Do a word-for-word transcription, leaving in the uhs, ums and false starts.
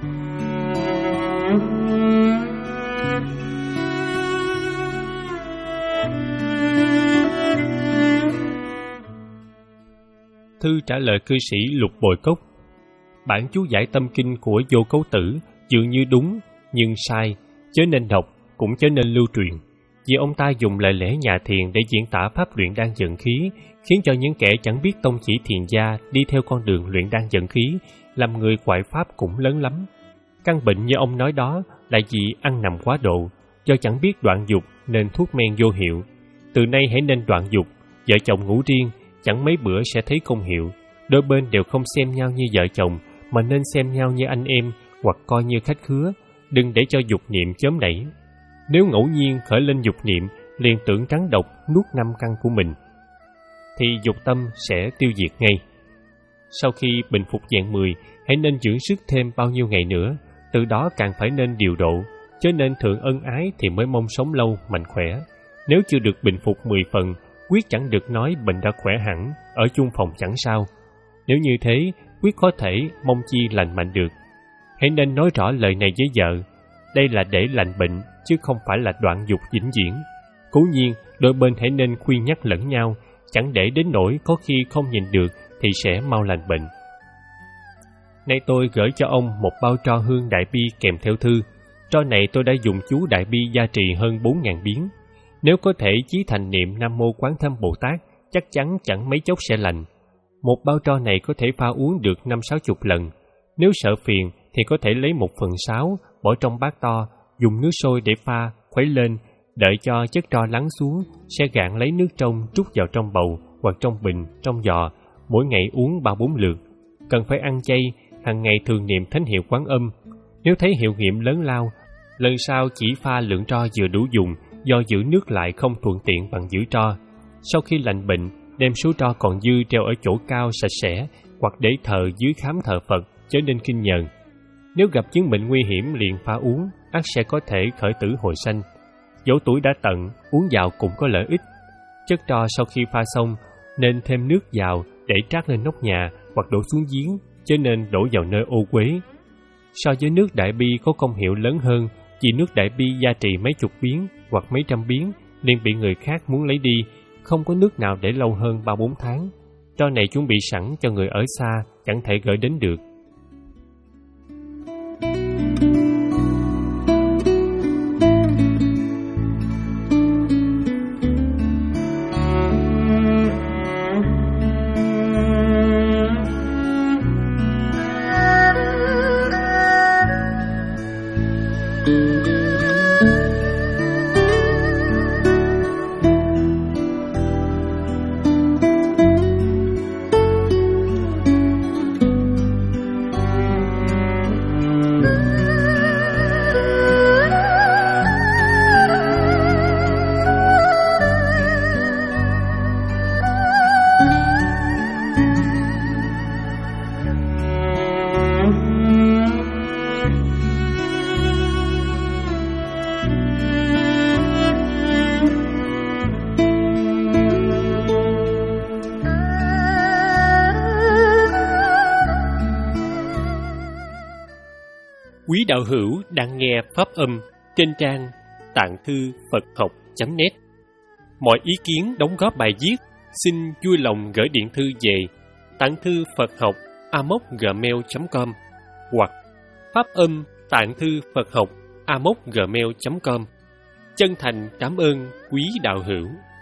Thư trả lời cư sĩ Lục Bội Cốc. Bản chú giải tâm kinh của Vô Cấu Tử dường như đúng, nhưng sai, chớ nên đọc, cũng chớ nên lưu truyền, vì ông ta dùng lời lẽ nhà thiền để diễn tả pháp luyện đan dẫn khí, khiến cho những kẻ chẳng biết tông chỉ thiền gia đi theo con đường luyện đan dẫn khí, làm người ngoại pháp cũng lớn lắm. Căn bệnh như ông nói đó là vì ăn nằm quá độ, do chẳng biết đoạn dục nên thuốc men vô hiệu. Từ nay hãy nên đoạn dục, vợ chồng ngủ riêng, chẳng mấy bữa sẽ thấy công hiệu. Đôi bên đều không xem nhau như vợ chồng, mà nên xem nhau như anh em, hoặc coi như khách khứa, đừng để cho dục niệm chớm đẩy. Nếu ngẫu nhiên khởi lên dục niệm, liền tưởng trắng độc nuốt năm căn của mình, thì dục tâm sẽ tiêu diệt ngay. Sau khi bình phục dạng mười, hãy nên dưỡng sức thêm bao nhiêu ngày nữa, từ đó càng phải nên điều độ, chớ nên thượng ân ái thì mới mong sống lâu, mạnh khỏe. Nếu chưa được bình phục mười phần, quyết chẳng được nói bệnh đã khỏe hẳn, ở chung phòng chẳng sao. Nếu như thế, quyết có thể mong chi lành mạnh được. Hãy nên nói rõ lời này với vợ, đây là để lành bệnh, chứ không phải là đoạn dục vĩnh viễn. Cố nhiên, đôi bên hãy nên khuyên nhắc lẫn nhau, chẳng để đến nỗi có khi không nhìn được thì sẽ mau lành bệnh. Nay tôi gửi cho ông một bao tro hương đại bi kèm theo thư. Tro này tôi đã dùng chú đại bi gia trì hơn bốn ngàn biến. Nếu có thể chí thành niệm Nam Mô Quán Thâm Bồ Tát, chắc chắn chẳng mấy chốc sẽ lành. Một bao tro này có thể pha uống được năm sáu chục lần. Nếu sợ phiền thì có thể lấy một phần sáu, bỏ trong bát to, dùng nước sôi để pha, khuấy lên, đợi cho chất tro lắng xuống, sẽ gạn lấy nước trong trút vào trong bầu hoặc trong bình, trong giò, mỗi ngày uống ba bốn lượt. Cần phải ăn chay, hàng ngày thường niệm thánh hiệu Quán Âm. Nếu thấy hiệu nghiệm lớn lao, lần sau chỉ pha lượng tro vừa đủ dùng, do giữ nước lại không thuận tiện bằng giữ tro. Sau khi lành bệnh, đem số tro còn dư treo ở chỗ cao sạch sẽ, hoặc để thờ dưới khám thờ Phật, chớ nên kinh nhờn. Nếu gặp chứng bệnh nguy hiểm liền pha uống, ắt sẽ có thể khởi tử hồi sanh. Dẫu tuổi đã tận, uống vào cũng có lợi ích. Chất tro sau khi pha xong, nên thêm nước vào để trát lên nóc nhà hoặc đổ xuống giếng, chớ nên đổ vào nơi ô uế. So với nước đại bi có công hiệu lớn hơn, vì nước đại bi gia trì mấy chục biến hoặc mấy trăm biến, nên bị người khác muốn lấy đi, không có nước nào để lâu hơn ba bốn tháng. Tro này chuẩn bị sẵn cho người ở xa, chẳng thể gửi đến được. Quý đạo hữu đang nghe pháp âm trên trang tạng thư Phật học chấm net. Mọi ý kiến đóng góp bài viết xin vui lòng gửi điện thư về tạng thư Phật học a mốc gmail chấm com hoặc pháp âm tạng thư Phật học a mốc gmail chấm com. Chân thành cảm ơn quý đạo hữu.